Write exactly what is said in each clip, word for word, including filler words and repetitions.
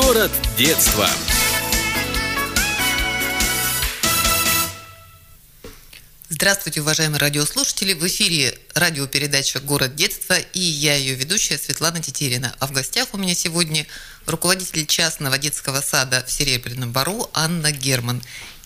Город детства. Здравствуйте, уважаемые радиослушатели! В эфире радиопередача «Город детства» и я, ее ведущая, Светлана Тетерина. А в гостях у меня сегодня руководитель частного детского сада в Серебряном Бору Анна Герман.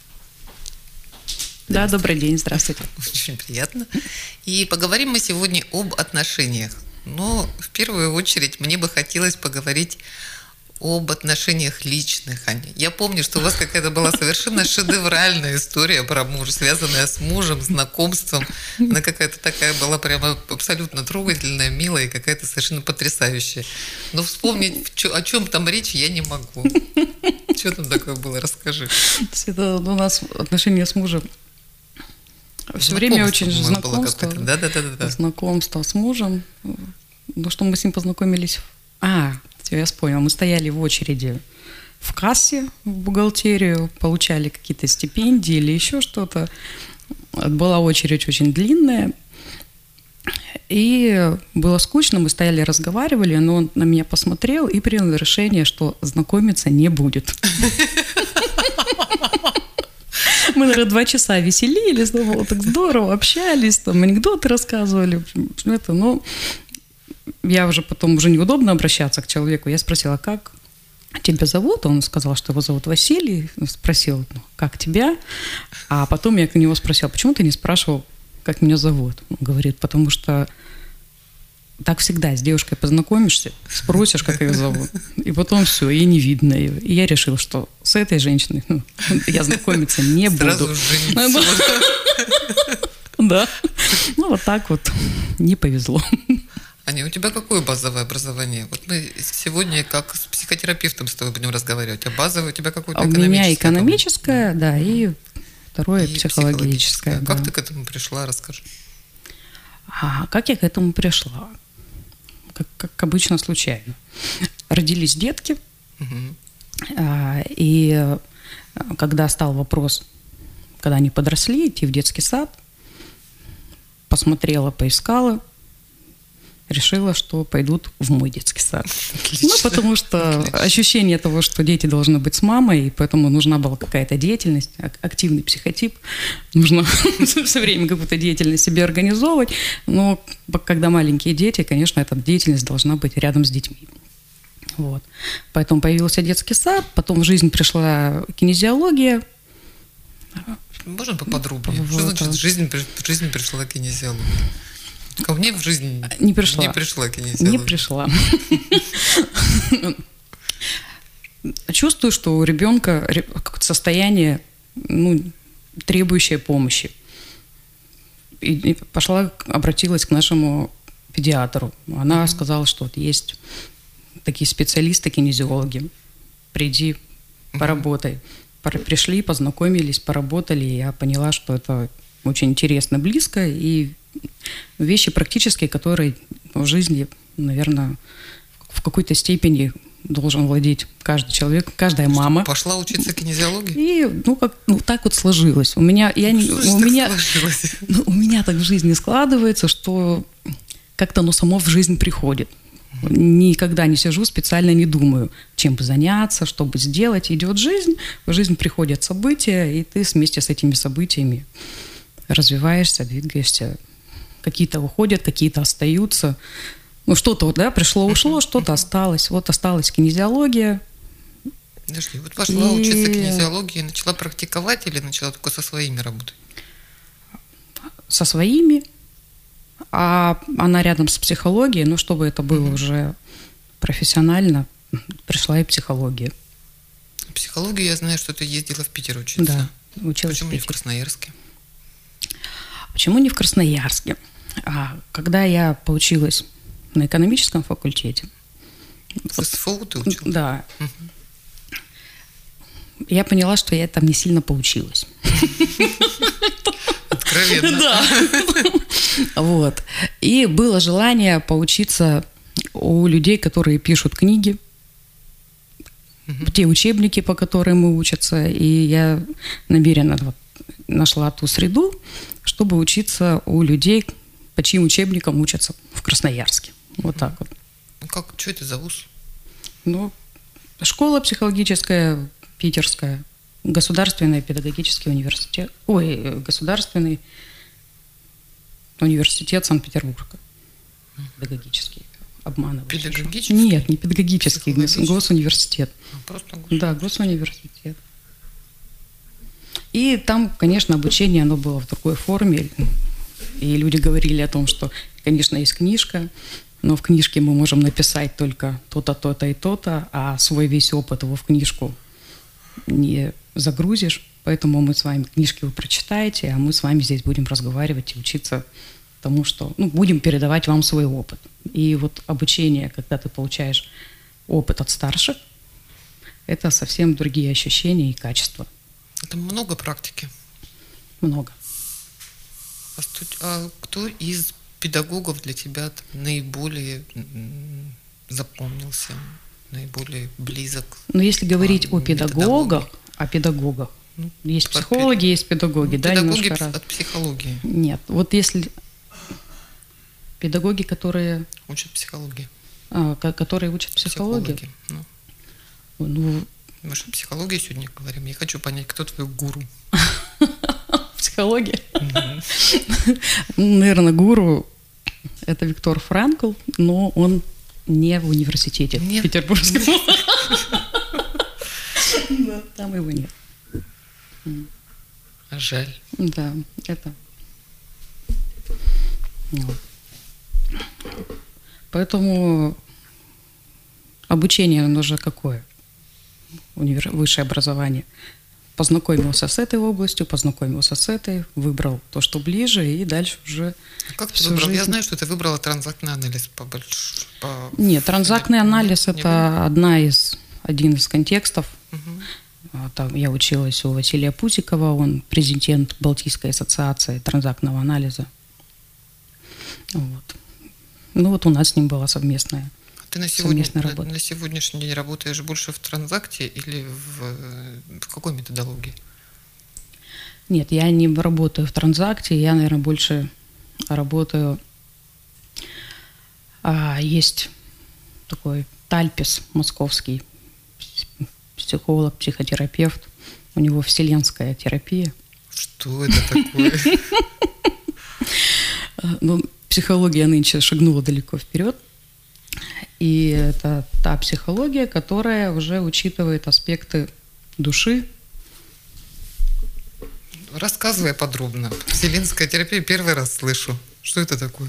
Да, добрый день, здравствуйте. Очень приятно. И поговорим мы сегодня об отношениях. Но в первую очередь мне бы хотелось поговорить об отношениях личных, Аня. Я помню, что у вас какая-то была совершенно шедевральная история про мужа, связанная с мужем, знакомством. Она какая-то такая была прямо абсолютно трогательная, милая и какая-то совершенно потрясающая. Но вспомнить, о чем там речь, я не могу. Что там такое было? Расскажи. Это у нас отношения с мужем все время очень знакомство. Да, да, да, да. Знакомство с мужем. Ну, что мы с ним познакомились. А, я понял. Мы стояли в очереди в кассе, в бухгалтерию, получали какие-то стипендии или еще что-то. Была очередь очень длинная. И было скучно, мы стояли, разговаривали, но он на меня посмотрел и принял решение, что знакомиться не будет. Мы, наверное, два часа веселились, ну, было так здорово, общались, там, анекдоты рассказывали. Это, ну, я уже потом, уже неудобно обращаться к человеку. Я спросила, как тебя зовут? Он сказал, что его зовут Василий. Спросил, ну, как тебя? А потом я к нему спросила, почему ты не спрашивал, как меня зовут? Он говорит, потому что так всегда, с девушкой познакомишься, спросишь, как ее зовут, и потом все, и не видно ее. И я решила, что с этой женщиной ну, я знакомиться не буду. Сразу жениться. Да. Ну, вот так вот не повезло. Аня, у тебя какое базовое образование? Вот мы сегодня как с психотерапевтом с тобой будем разговаривать. А базовое у тебя какое-то экономическое? У меня экономическое, да, и второе и психологическое. Да. Как да. ты к этому пришла? Расскажи. А как я к этому пришла? Как, как обычно, случайно. Родились детки, угу. а, и когда стал вопрос, когда они подросли, идти в детский сад, посмотрела, поискала, решила, что пойдут в мой детский сад. Отлично. Ну, потому что Отлично. Ощущение того, что дети должны быть с мамой, и поэтому нужна была какая-то деятельность, активный психотип, нужно все время какую-то деятельность себе организовывать, но когда маленькие дети, конечно, эта деятельность должна быть рядом с детьми. Вот. Поэтому появился детский сад, потом в жизнь пришла кинезиология. Можно поподробнее? Вот. Что значит, жизнь, в жизнь пришла кинезиология? Ко мне в жизни не пришла, не пришла кинезиология. Не пришла. Чувствую, что у ребенка какое-то состояние, ну, требующее помощи. И пошла, обратилась к нашему педиатру. Она mm-hmm. сказала, что вот есть такие специалисты, кинезиологи. Приди, поработай. Mm-hmm. Пришли, познакомились, поработали. И я поняла, что это очень интересно, близко. И вещи практические, которые в жизни, наверное, в какой-то степени должен владеть каждый человек, каждая Что, мама. Пошла учиться кинезиологии? И, ну, как, ну, так вот сложилось. У меня, я не, у меня, ну, у меня так в жизни складывается, что как-то оно само в жизнь приходит. Никогда не сижу, специально не думаю, чем бы заняться, что бы сделать. Идет жизнь, в жизнь приходят события, и ты вместе с этими событиями развиваешься, двигаешься. Какие-то уходят, какие-то остаются. Ну, что-то вот, да, пришло-ушло, uh-huh. что-то uh-huh. осталось. Вот осталась кинезиология. Подожди, вот пошла и... учиться кинезиологии, начала практиковать или начала только со своими работать? Со своими. А она рядом с психологией, ну, чтобы это было uh-huh. уже профессионально, пришла и психология. Психологию, я знаю, что ты ездила в Питер учиться. Да, училась Почему в Питере. не в Красноярске? Почему не в Красноярске? А, когда я поучилась на экономическом факультете. В СФУ ты училась? Да. Угу. Я поняла, что я там не сильно поучилась. Откровенно. Да. Вот. И было желание поучиться у людей, которые пишут книги, те учебники, по которым мы учатся. И я намеренно вот нашла ту среду, чтобы учиться у людей, по чьим учебникам учатся в Красноярске. Вот так вот. Ну как, что это за вуз? Ну, Школа психологическая питерская, Государственный педагогический университет, ой, Государственный университет Санкт-Петербурга, педагогический, обманываю. Педагогический? Нет, не педагогический, госуниверситет. Просто гос... Да, госуниверситет. И там, конечно, обучение, оно было в другой форме, и люди говорили о том, что, конечно, есть книжка, но в книжке мы можем написать только то-то, то-то и то-то, а свой весь опыт его в книжку не загрузишь. Поэтому мы с вами, книжки вы прочитаете, а мы с вами здесь будем разговаривать и учиться тому, что... Ну, будем передавать вам свой опыт. И вот обучение, когда ты получаешь опыт от старших, это совсем другие ощущения и качества. Это много практики? Много. А, студ... а кто из педагогов для тебя наиболее запомнился, наиболее близок? Но если говорить а, о педагогах, о педагогах, ну, есть психологи, есть педагоги, ну, да, педагоги немножко от психологии. Нет, вот если педагоги, которые учат психологии, а, которые учат психологию, ну. ну, мы же о психологии сегодня говорим. Я хочу понять, кто твой гуру? Психология? Наверное, гуру – это Виктор Франкл, но он не в университете в Петербургском. Там его нет. Жаль. Да, это... Поэтому обучение, оно же какое? Высшее образование. Познакомился с этой областью, познакомился с этой, выбрал то, что ближе, и дальше уже... А как ты выбрал? Жизнь... Я знаю, что ты выбрала транзактный анализ по больш... по... Нет, транзактный Нет, анализ – это одна из, один из контекстов. Угу. Там я училась у Василия Путикова, он президент Балтийской ассоциации транзактного анализа. Вот. Ну вот у нас с ним была совместная Ты на, сегодня, на, на сегодняшний день работаешь больше в транзакте или в, в какой методологии? Нет, я не работаю в транзакте, я, наверное, больше работаю... А, есть такой Тальпис московский, психолог, психотерапевт. У него вселенская терапия. Что это такое? Ну, психология нынче шагнула далеко вперед. И это та психология, которая уже учитывает аспекты души. Рассказывай подробно. Вселенская терапия первый раз слышу. Что это такое?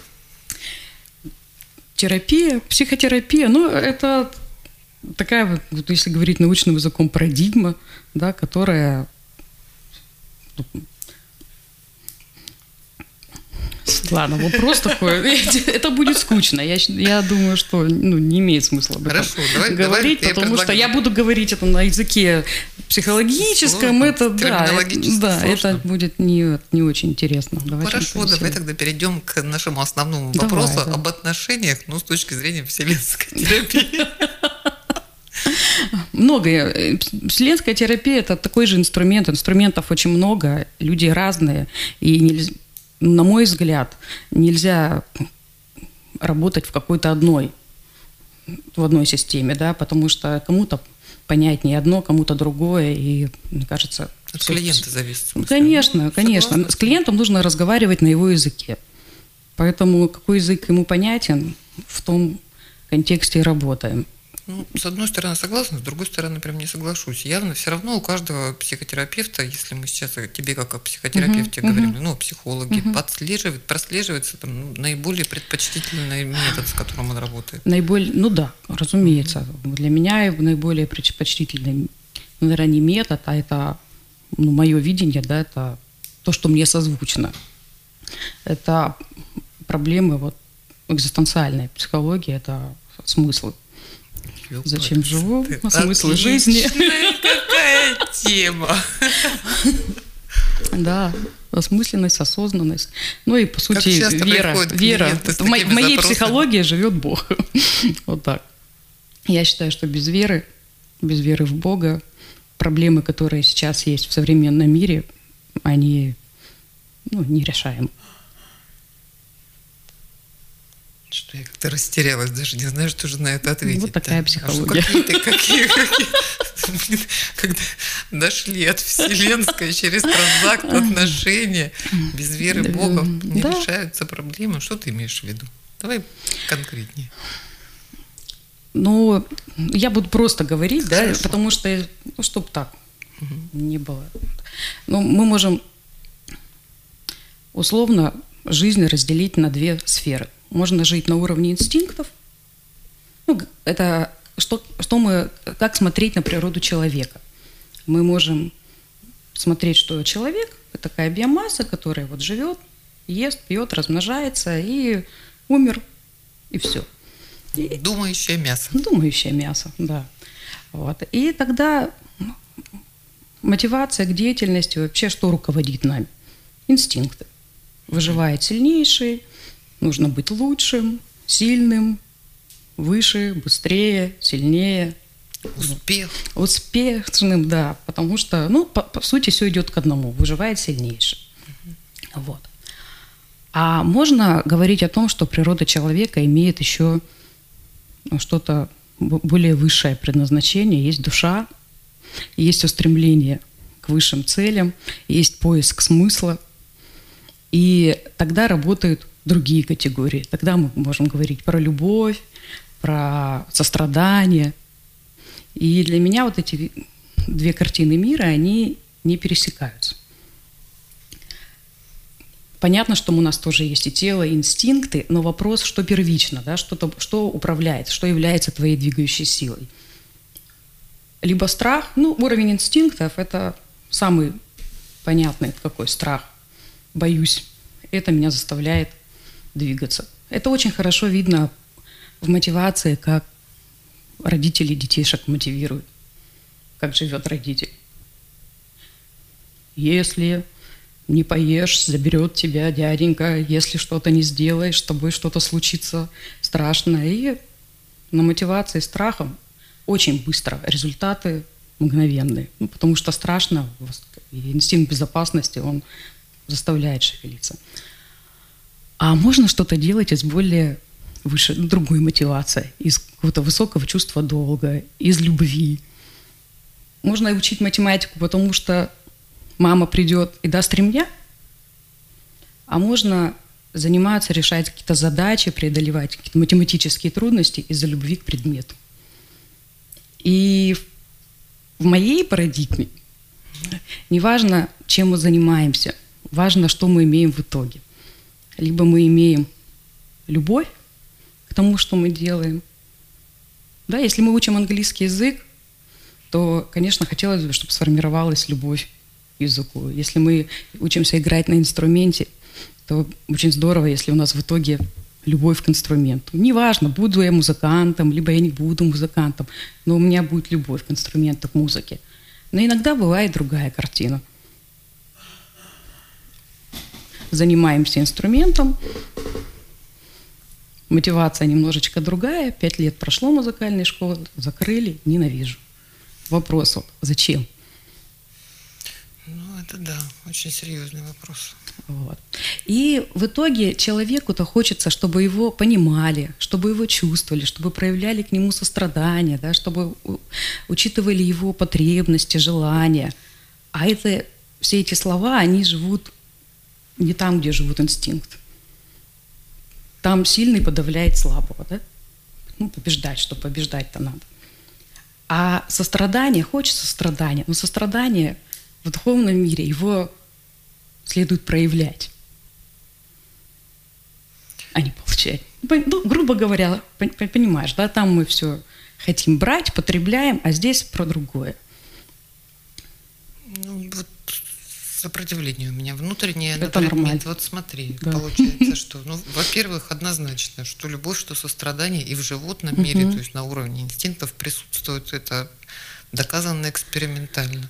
Терапия, психотерапия, ну, это такая, вот, если говорить научным языком, парадигма, да, которая... Ладно, вопрос такой. Это будет скучно. Я, я думаю, что ну, не имеет смысла об этом Хорошо, давай, говорить, давай, потому что я буду говорить это на языке психологическом. Сложно, это, да, это, да, это будет не, не очень интересно. Давай Хорошо, давай тогда перейдем к нашему основному давай, вопросу да. об отношениях, ну, с точки зрения вселенской терапии. Многое. Вселенская терапия – это такой же инструмент. Инструментов очень много, люди разные, и нельзя... На мой взгляд, нельзя работать в какой-то одной, в одной системе, да, потому что кому-то понятнее одно, кому-то другое, и, мне кажется... От все... клиента зависит. Конечно, конечно. Согласна. С клиентом нужно разговаривать на его языке. Поэтому какой язык ему понятен, в том контексте и работаем. Ну, с одной стороны согласна, с другой стороны прям не соглашусь. Явно все равно у каждого психотерапевта, если мы сейчас о тебе как о психотерапевте uh-huh, говорим, uh-huh. ну, психологи, uh-huh. подслеживает, прослеживается там, ну, наиболее предпочтительный метод, с которым он работает. Наиболее, ну да, разумеется. Uh-huh. Для меня наиболее предпочтительный, наверное, не метод, а это ну, мое видение, да, это то, что мне созвучно. Это проблемы вот, экзистенциальной психологии, это смыслы. Зачем живу? Смысл жизни. Какая тема. Да, осмысленность, осознанность. Ну и, по сути, вера. Вера. В моей психологии живет Бог. Вот так. Я считаю, что без веры, без веры в Бога, проблемы, которые сейчас есть в современном мире, они ну, нерешаемы. Что Я как-то растерялась, даже не знаю, что же на это ответить. Вот такая да. психология. А что, какие-то, какие, какие, блин, когда дошли от вселенской через транзакт отношения, без веры Бога не да. решаются проблемы. Что ты имеешь в виду? Давай конкретнее. Ну, я буду просто говорить, Хорошо. да, потому что, ну, чтобы так угу. не было. Ну, мы можем условно жизнь разделить на две сферы. Можно жить на уровне инстинктов. Ну, это что, что мы, как смотреть на природу человека. Мы можем смотреть, что человек – это такая биомасса, которая вот живет, ест, пьет, размножается и умер, и все. И, думающее мясо. Думающее мясо, да. Вот. И тогда мотивация к деятельности, вообще что руководит нами? Инстинкты. Выживает сильнейший, нужно быть лучшим, сильным, выше, быстрее, сильнее. Успех. Успешным, да, потому что, ну, по, по сути, все идет к одному. Выживает сильнейший. Mm-hmm. Вот. А можно говорить о том, что природа человека имеет еще ну, что-то более высшее предназначение. Есть душа, есть устремление к высшим целям, есть поиск смысла. И тогда работают другие категории. Тогда мы можем говорить про любовь, про сострадание. И для меня вот эти две картины мира, они не пересекаются. Понятно, что у нас тоже есть и тело, и инстинкты, но вопрос, что первично, да, что, что управляет, что является твоей двигающей силой. Либо страх, ну, уровень инстинктов – это самый понятный какой страх. Боюсь. Это меня заставляет двигаться. Это очень хорошо видно в мотивации, как родители детишек мотивируют, как живет родитель. Если не поешь, заберет тебя дяденька, если что-то не сделаешь, с тобой что-то случится страшное. И на мотивации страхом очень быстро результаты мгновенные. Ну, потому что страшно, и инстинкт безопасности, он заставляет шевелиться. А можно что-то делать из более выше, другой мотивации, из какого-то высокого чувства долга, из любви. Можно учить математику, потому что мама придет и даст ремня, а можно заниматься, решать какие-то задачи, преодолевать какие-то математические трудности из-за любви к предмету. И в моей парадигме неважно, чем мы занимаемся, важно, что мы имеем в итоге. Либо мы имеем любовь к тому, что мы делаем. Да, если мы учим английский язык, то, конечно, хотелось бы, чтобы сформировалась любовь к языку. Если мы учимся играть на инструменте, то очень здорово, если у нас в итоге любовь к инструменту. Неважно, буду я музыкантом, либо я не буду музыкантом, но у меня будет любовь к инструменту, к музыке. Но иногда бывает другая картина. Занимаемся инструментом, мотивация немножечко другая, пять лет прошло музыкальной школы, закрыли, ненавижу. Вопрос, зачем? Ну, это да, очень серьезный вопрос. Вот. И в итоге человеку-то хочется, чтобы его понимали, чтобы его чувствовали, чтобы проявляли к нему сострадание, да, чтобы учитывали его потребности, желания. А это, все эти слова, они живут не там, где живут инстинкт. Там сильный подавляет слабого, да? Ну, побеждать, что побеждать-то надо. А сострадание, хочется сострадания, но сострадание в духовном мире, его следует проявлять, а не получать. Ну, грубо говоря, понимаешь, да, там мы все хотим брать, потребляем, а здесь про другое. Ну, вот сопротивление у меня внутреннее. Это нормально. Вот смотри, да. Получается, что, ну, во-первых, однозначно, что любовь, что сострадание и в животном мире, то есть на уровне инстинктов присутствует, это доказано экспериментально.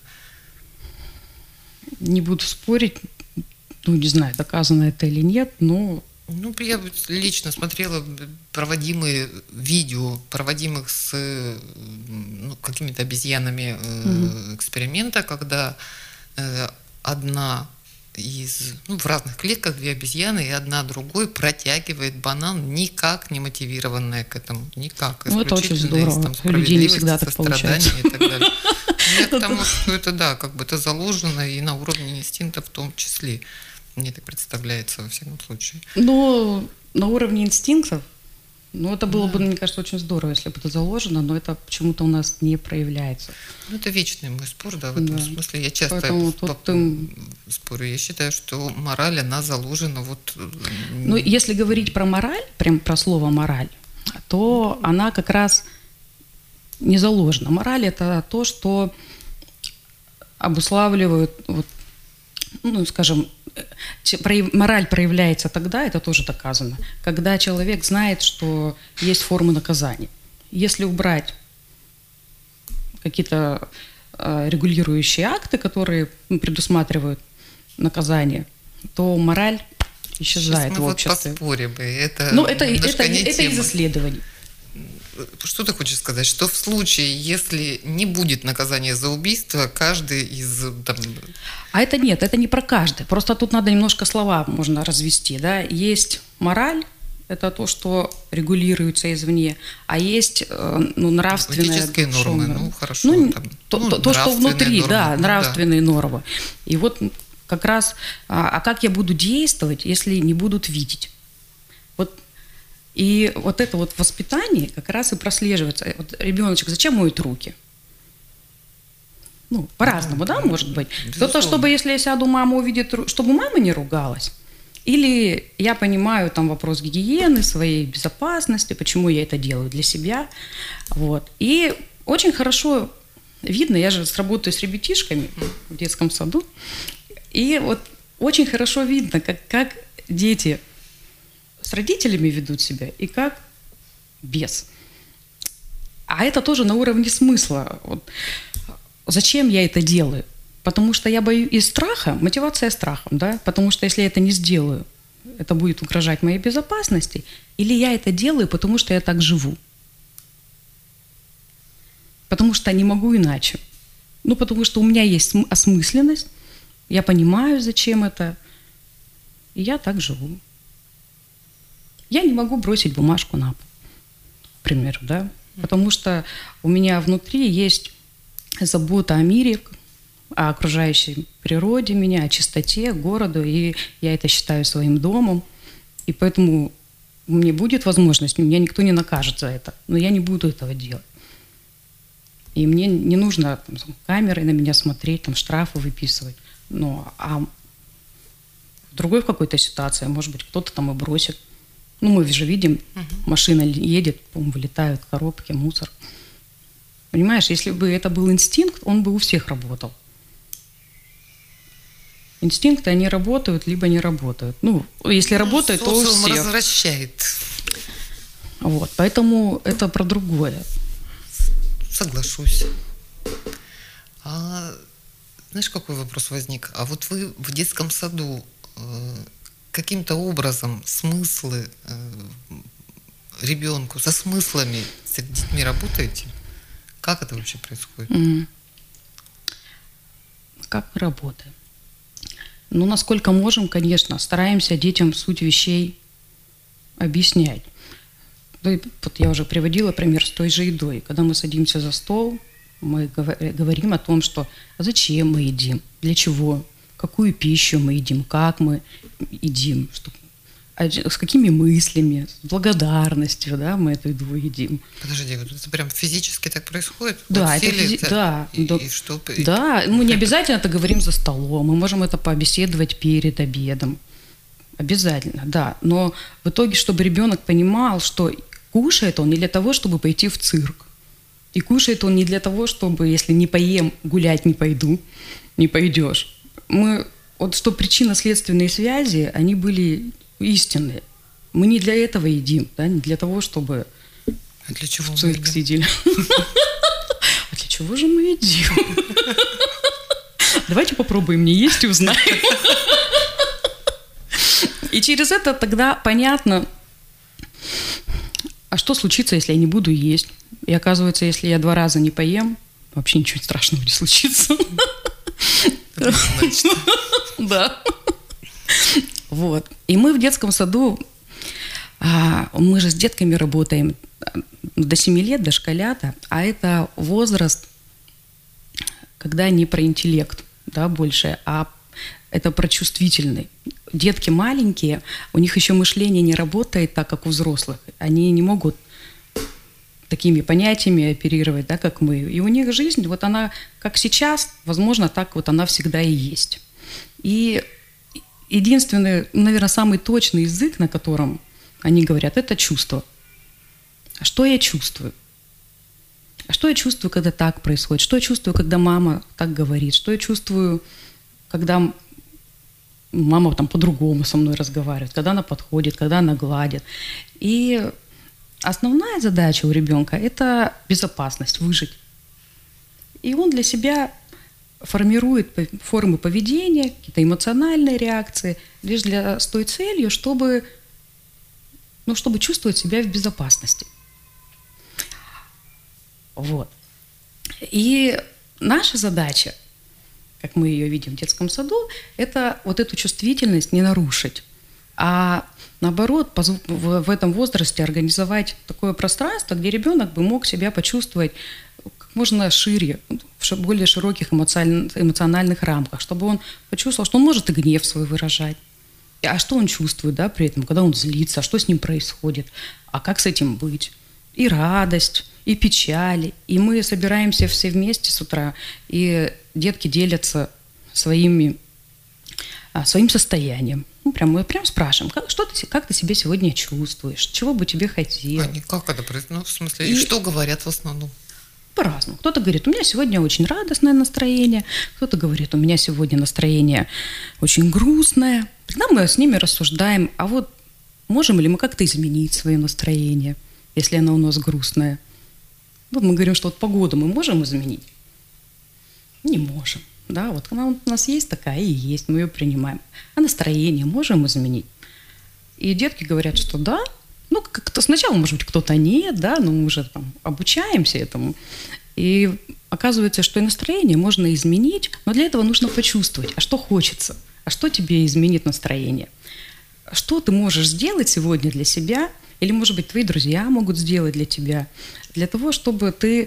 Не буду спорить, ну, не знаю, доказано это или нет, но... Ну, я лично смотрела проводимые видео, проводимых с ну, какими-то обезьянами э, mm-hmm. эксперимента, когда э, одна из, ну, в разных клетках две обезьяны, и одна другой протягивает банан, никак не мотивированная к этому, никак. Ну, это очень здорово. У людей не всегда так получается. И так далее. Я к тому, что это, да, как бы это заложено и на уровне инстинкта в том числе. Мне так представляется, во всяком случае. Но на уровне инстинктов, ну, это было да. бы, мне кажется, очень здорово, если бы это заложено, но это почему-то у нас не проявляется. Ну, это вечный мой спор, да, в этом да. смысле. Я часто по- ты... спорю. Я считаю, что мораль, она заложена вот... Ну, если говорить про мораль, прям про слово «мораль», то она как раз не заложена. Мораль – это то, что обуславливает, вот, ну, скажем, мораль проявляется тогда, это тоже доказано, когда человек знает, что есть формы наказания. Если убрать какие-то э, регулирующие акты, которые предусматривают наказание, то мораль исчезает Сейчас мы в обществе. Вот поспорим, это, ну, это, это, это из исследований. Что ты хочешь сказать? Что в случае, если не будет наказания за убийство, каждый из... Там... А это нет, это не про каждый. Просто тут надо немножко слова можно развести. Да? Есть мораль, это то, что регулируется извне, а есть ну, нравственные... Этические нормы, ну хорошо. Ну, там, то, ну, то, то что внутри, нормы, да, ну, нравственные да. нормы. И вот как раз, а, а как я буду действовать, если не будут видеть? Вот. И вот это вот воспитание как раз и прослеживается. Вот ребеночек зачем моет руки? Ну, по-разному, ну, да, может быть. Кто-то, чтобы, если я сяду, мама увидит, чтобы мама не ругалась. Или я понимаю там вопрос гигиены, своей безопасности, почему я это делаю для себя. Вот. И очень хорошо видно, я же работаю с ребятишками в детском саду, и вот очень хорошо видно, как, как дети с родителями ведут себя и как без. А это тоже на уровне смысла. Вот. Зачем я это делаю? Потому что я боюсь из страха, мотивация страхом, да? Потому что если я это не сделаю, это будет угрожать моей безопасности, или я это делаю, потому что я так живу. Потому что не могу иначе. Ну, потому что у меня есть осмысленность, я понимаю, зачем это, и я так живу. Я не могу бросить бумажку на пол, к примеру, да, потому что у меня внутри есть забота о мире, о окружающей природе меня, о чистоте, городу, и я это считаю своим домом, и поэтому мне будет возможность, меня никто не накажет за это, но я не буду этого делать. И мне не нужно там, камерой на меня смотреть, там, штрафы выписывать, ну, а в другой в какой-то ситуации, может быть, кто-то там и бросит. Ну, мы же видим, угу. машина едет, вылетают коробки, мусор. Понимаешь, если бы это был инстинкт, он бы у всех работал. Инстинкты, они работают, либо не работают. Ну, если ну, работают, то у всех. Возвращает. Вот, поэтому это про другое. Соглашусь. А, знаешь, какой вопрос возник? А вот вы в детском саду э, каким-то образом смыслы э, ребенку, со смыслами с детьми работаете? Как это вообще происходит? Mm. Как мы работаем? Ну, насколько можем, конечно, стараемся детям суть вещей объяснять. Вот я уже приводила пример с той же едой. Когда мы садимся за стол, мы говорим о том, что зачем мы едим, для чего, какую пищу мы едим, как мы едим, что, с какими мыслями, с благодарностью, да, мы эту еду едим. Подожди, вот это прям физически так происходит? Да, вот это физи... это, да, и, да, и что, да, и... мы не обязательно это говорим за столом, мы можем это побеседовать перед обедом, обязательно, да, но в итоге, чтобы ребенок понимал, что кушает он не для того, чтобы пойти в цирк, и кушает он не для того, чтобы, если не поем, гулять не пойду, не пойдешь. Мы, вот что причинно-следственные связи, они были истинные. Мы не для этого едим, да, не для того, чтобы а для чего в цирк сидели. А для чего же мы едим? Давайте попробуем не есть и узнаем. И через это тогда понятно, а что случится, если я не буду есть? И оказывается, если я два раза не поем, вообще ничего страшного не случится. Да. Вот. И мы в детском саду, мы же с детками работаем до семи лет, дошколята, а это возраст, когда не про интеллект, да, больше, а это про чувствительный. Детки маленькие, у них еще мышление не работает так, как у взрослых. Они не могут такими понятиями оперировать, да, как мы. И у них жизнь, вот она, как сейчас, возможно, так вот она всегда и есть. И единственный, наверное, самый точный язык, на котором они говорят, это чувство. А что я чувствую? А что я чувствую, когда так происходит? Что я чувствую, когда мама так говорит? Что я чувствую, когда мама там по-другому со мной разговаривает, когда она подходит, когда она гладит? И основная задача у ребенка – это безопасность, выжить. И он для себя формирует формы поведения, какие-то эмоциональные реакции, лишь для, с той целью, чтобы, ну, чтобы чувствовать себя в безопасности. Вот. И наша задача, как мы ее видим в детском саду, это вот эту чувствительность не нарушить, а наоборот, в этом возрасте организовать такое пространство, где ребенок бы мог себя почувствовать как можно шире, в более широких эмоциональных рамках, чтобы он почувствовал, что он может и гнев свой выражать. А что он чувствует, да, при этом, когда он злится, что с ним происходит, а как с этим быть? И радость, и печаль. И мы собираемся все вместе с утра, и детки делятся своими, своим состоянием. Ну, прям, мы прям спрашиваем, как, что ты, как ты себя сегодня чувствуешь, чего бы тебе хотелось. А как это происходит? Ну, в смысле, и, и что говорят в основном? По-разному. Кто-то говорит, у меня сегодня очень радостное настроение, кто-то говорит, у меня сегодня настроение очень грустное. Тогда мы с ними рассуждаем, а вот можем ли мы как-то изменить свое настроение, если оно у нас грустное. Вот мы говорим, что вот погоду мы можем изменить? Не можем. Да, вот она у нас есть такая и есть, мы ее принимаем. А настроение можем изменить? И детки говорят, что да. Ну, как-то сначала, может быть, кто-то нет, да, но мы уже там обучаемся этому. И оказывается, что и настроение можно изменить, но для этого нужно почувствовать, а что хочется, а что тебе изменит настроение. Что ты можешь сделать сегодня для себя, или, может быть, твои друзья могут сделать для тебя, для того, чтобы ты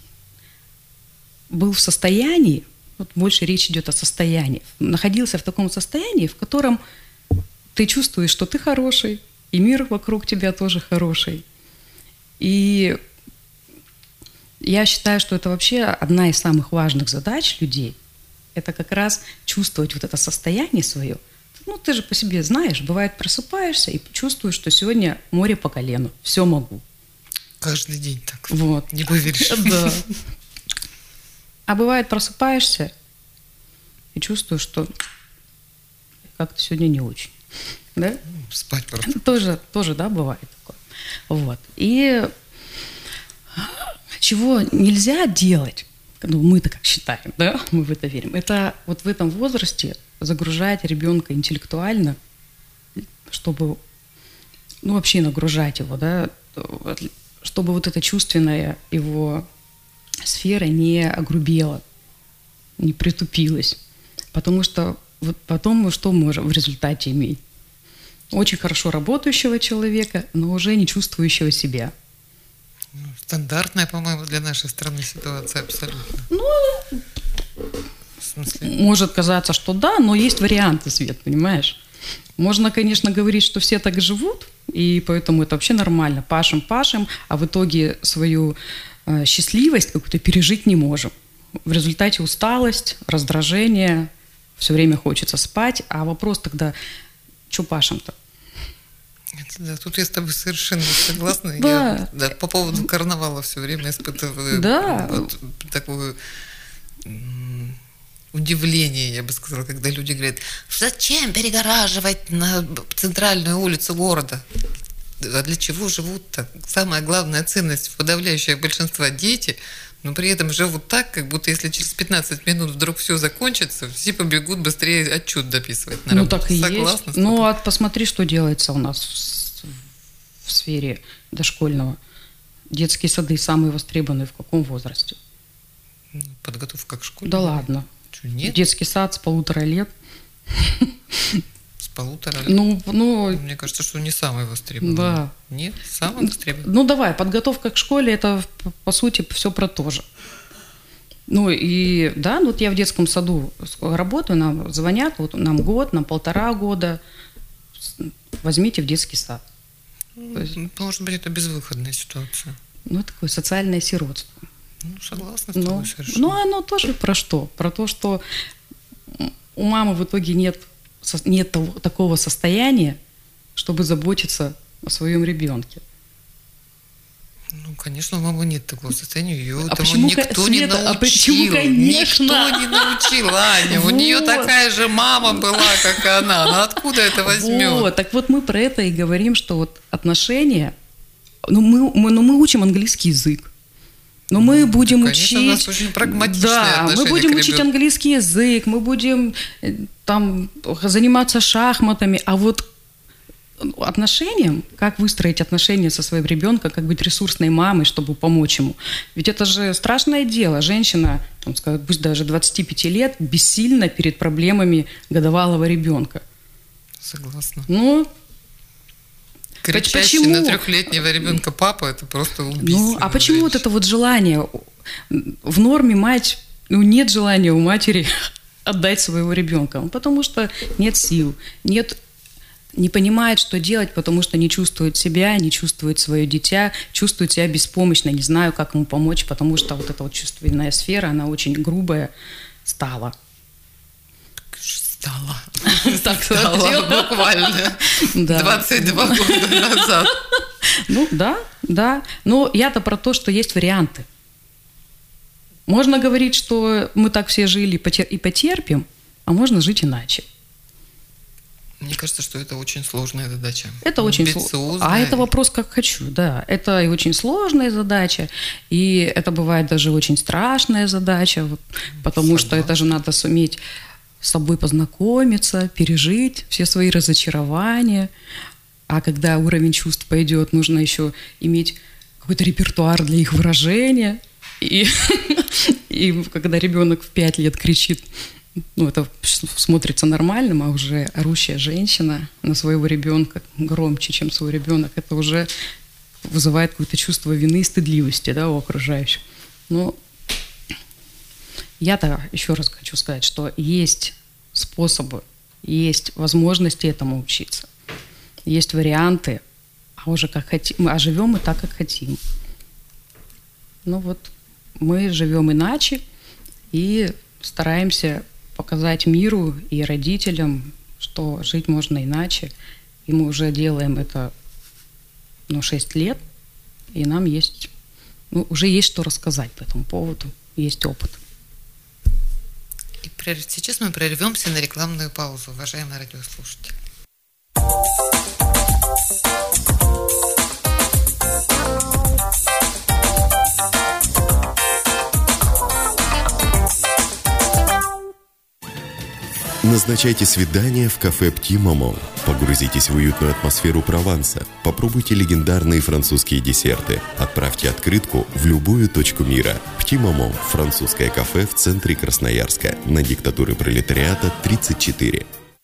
был в состоянии, вот больше речь идет о состоянии, находился в таком состоянии, в котором ты чувствуешь, что ты хороший, и мир вокруг тебя тоже хороший. И я считаю, что это вообще одна из самых важных задач людей. Это как раз чувствовать вот это состояние свое. Ну, ты же по себе знаешь, бывает, просыпаешься и чувствуешь, что сегодня море по колену, все могу. Каждый день так. Вот. Не поверишь. Да. А бывает, просыпаешься и чувствуешь, что как-то сегодня не очень. Да? Спать просто. Тоже, тоже, да, бывает такое. Вот. И чего нельзя делать, ну, мы-то как считаем, да, мы в это верим, это вот в этом возрасте загружать ребенка интеллектуально, чтобы, ну, вообще нагружать его, да, чтобы вот эта чувственная его сфера не огрубела, не притупилась. Потому что вот потом мы что можем в результате иметь? Очень хорошо работающего человека, но уже не чувствующего себя. Стандартная, по-моему, для нашей страны ситуация абсолютно. Ну, в смысле? Может казаться, что да, но есть варианты, Свет, понимаешь? Можно, конечно, говорить, что все так живут, и поэтому это вообще нормально. Пашем, пашем, а в итоге свою э, счастливость какую-то пережить не можем. В результате усталость, раздражение, все время хочется спать, а вопрос тогда, что пашем-то? Да, тут я с тобой совершенно согласна. Да. Я, да, по поводу карнавала все время испытываю да. вот такое удивление, я бы сказала, когда люди говорят, зачем перегораживать на центральную улицу города? А для чего живут-то? Самая главная ценность, подавляющее большинство дети, но при этом живут так, как будто если через пятнадцать минут вдруг все закончится, все побегут быстрее отчет дописывать на работу. Ну, так и Согласна? есть. Ну, а посмотри, что делается у нас в, в сфере дошкольного. Детские сады самые востребованные в каком возрасте? Подготовка к школе? Да ладно. Что, нет? Детский сад с полутора лет. С полутора лет. Ну, ну, Мне кажется, что не самый востребованный. Да. Нет, самый востребованный. Ну, давай, подготовка к школе – это, по сути, все про то же. Ну, и, да, ну, вот я в детском саду работаю, нам звонят, вот нам год, нам полтора года, возьмите в детский сад. Ну, есть, может быть, это безвыходная ситуация. Ну, такое социальное сиротство. Ну, согласна с тобой ну, совершенно. Ну, оно тоже про что? Про то, что у мамы в итоге нет, нет того, такого состояния, чтобы заботиться о своем ребенке. Ну, конечно, у мамы нет такого состояния, ее а этому почему, никто Света, не научил. А почему, конечно? Никто не научил, Аня. Вот. У нее такая же мама была, как и она. Ну, откуда это возьмет? Вот, так вот мы про это и говорим, что вот отношения... Ну, мы, мы, ну, мы учим английский язык. Но мы будем Конечно, учить... у нас очень прагматичное да, отношение мы будем к учить ребенку. английский язык, мы будем там заниматься шахматами, а вот отношениям, как выстроить отношения со своим ребенком, как быть ресурсной мамой, чтобы помочь ему. Ведь это же страшное дело. Женщина, там, сказать, пусть даже двадцати пяти лет, бессильна перед проблемами годовалого ребенка. Согласна. Ну, Кричащий почему? на трехлетнего ребенка папа, это просто убийство. Ну, а почему вот это вот желание? В норме мать, ну, нет желания у матери отдать своего ребенка, потому что нет сил, нет, не понимает, что делать, потому что не чувствует себя, не чувствует свое дитя, чувствует себя беспомощно, не знаю, как ему помочь, потому что вот эта вот чувственная сфера, она очень грубая стала. Стала. Так Стала буквально двадцать два года назад. Ну, да, да. Но я-то про то, что есть варианты. Можно говорить, что мы так все жили и потерпим, а можно жить иначе. Мне кажется, что это очень сложная задача. Это очень сложно. А это вопрос как хочу, да. Это и очень сложная задача, и это бывает даже очень страшная задача, потому Согласна. Что это же надо суметь с собой познакомиться, пережить все свои разочарования. А когда уровень чувств пойдет, нужно еще иметь какой-то репертуар для их выражения. И, и когда ребенок в пять лет кричит, ну, это смотрится нормальным, а уже орущая женщина на своего ребенка громче, чем свой ребенок, это уже вызывает какое-то чувство вины и стыдливости, да, у окружающих. Но я-то еще раз хочу сказать, что есть способы, есть возможности этому учиться, есть варианты, а уже как хотим, а живем мы так, как хотим. Ну вот, мы живем иначе и стараемся показать миру и родителям, что жить можно иначе. И мы уже делаем это, ну, шесть лет, и нам есть, ну, уже есть что рассказать по этому поводу, есть опыт. И сейчас мы прервемся на рекламную паузу, уважаемые радиослушатели. Назначайте свидание в кафе «Пти Мамо». Погрузитесь в уютную атмосферу Прованса. Попробуйте легендарные французские десерты. Отправьте открытку в любую точку мира. «Пти Мамо» – французское кафе в центре Красноярска. На Диктатуры пролетариата, тридцать четыре.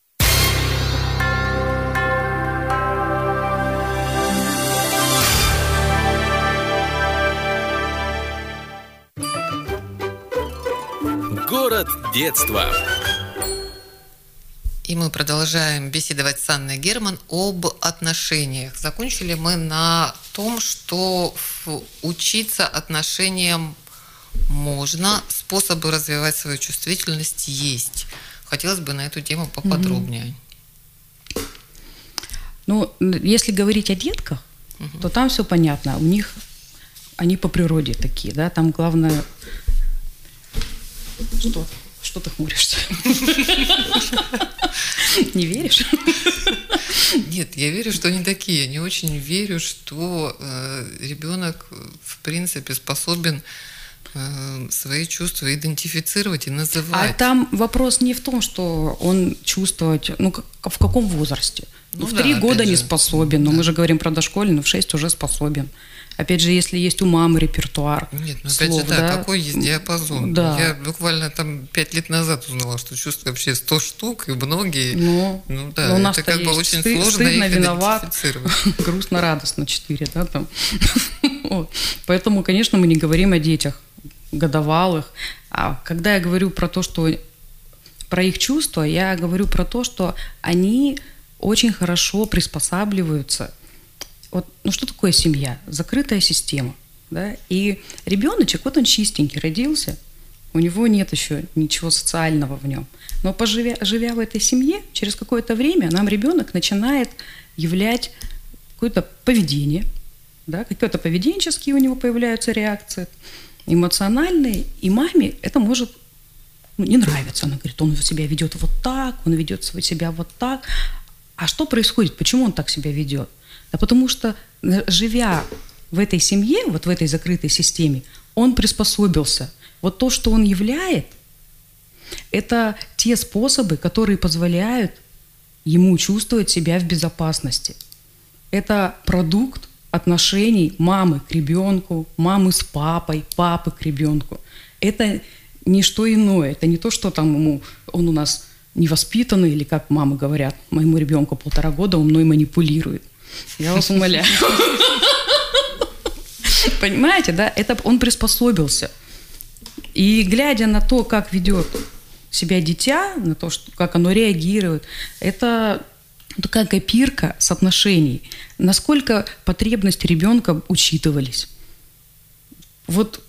Город детства. И мы продолжаем беседовать с Анной Герман об отношениях. Закончили мы на том, что учиться отношениям можно, способы развивать свою чувствительность есть. Хотелось бы на эту тему поподробнее. Mm-hmm. Ну, если говорить о детках, mm-hmm. то там все понятно. У них они по природе такие, да, там главное... Что? Что ты хмуришься? Не веришь? Нет, я верю, что они такие. Я не очень верю, что э, ребенок, в принципе, способен э, свои чувства идентифицировать и называть. А там вопрос не в том, что он чувствовать, ну, как, в каком возрасте. Ну, в три да, года не способен, но да. мы же говорим про дошкольный, но в шесть уже способен. Опять же, если есть у мамы репертуар. Нет, ну слов, опять же, да, да, какой есть диапазон. Да. Я буквально там пять лет назад узнала, что чувств вообще сто штук, и многие. Ну, ну да, но у нас это как бы есть очень сты- сложно стыдно, их виноват, идентифицировать. грустно, радостно, четыре, да, там. Вот. Поэтому, конечно, мы не говорим о детях годовалых. А когда я говорю про то, что про их чувства, я говорю про то, что они очень хорошо приспосабливаются. Вот, ну что такое семья? Закрытая система. Да? И ребеночек, вот он чистенький, родился, у него нет еще ничего социального в нем. Но поживя, живя в этой семье, через какое-то время нам ребенок начинает являть какое-то поведение, да? Какие-то поведенческие у него появляются реакции, эмоциональные, и маме это может ну, не нравится. Она говорит, он себя ведет вот так, он ведет себя вот так. А что происходит? Почему он так себя ведет? Да потому что, живя в этой семье, вот в этой закрытой системе, он приспособился. Вот то, что он являет, это те способы, которые позволяют ему чувствовать себя в безопасности. Это продукт отношений мамы к ребенку, мамы с папой, папы к ребенку. Это не что иное. Это не то, что там ему, он у нас невоспитанный, или, как мамы говорят, моему ребенку полтора года, он мной манипулирует. Я вас умоляю. Понимаете, да? Это он приспособился. И глядя на то, как ведет себя дитя, на то, что, как оно реагирует, это такая копирка с отношений. Насколько потребности ребенка учитывались. Вот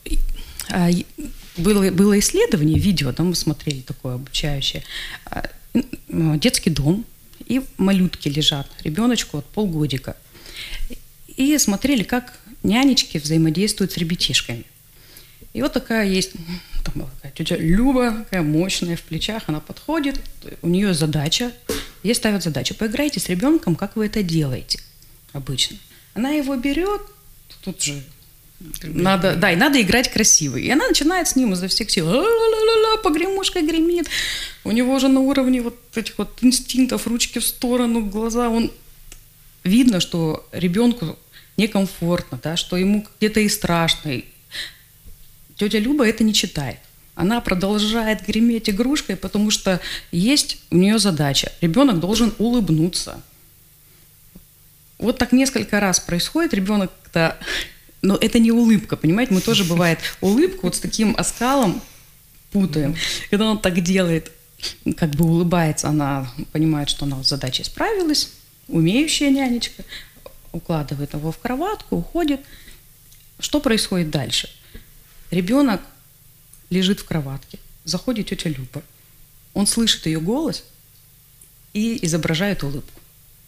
было, было исследование, видео, там мы смотрели такое обучающее. Детский дом, и малютки лежат, ребеночку от полгодика. И смотрели, как нянечки взаимодействуют с ребятишками. И вот такая есть, там была такая тетя Люба, такая мощная в плечах, она подходит, у нее задача, ей ставят задачу, поиграйте с ребенком, как вы это делаете обычно. Она его берет, тут же надо, да, и надо играть красиво. И она начинает с ним изо всех сил, ла-ла-ла-ла, погремушка гремит. У него уже на уровне вот этих вот инстинктов, ручки в сторону, глаза, он... Видно, что ребенку некомфортно, да, что ему где-то и страшно. Тетя Люба это не читает. Она продолжает греметь игрушкой, потому что есть у нее задача. Ребенок должен улыбнуться. Вот так несколько раз происходит, ребенок-то... Но это не улыбка, понимаете? Мы тоже, бывает, улыбку вот с таким оскалом путаем. Когда он так делает, как бы улыбается, она понимает, что она с задачей справилась, умеющая нянечка, укладывает его в кроватку, уходит. Что происходит дальше? Ребенок лежит в кроватке, заходит тетя Люба. Он слышит ее голос и изображает улыбку.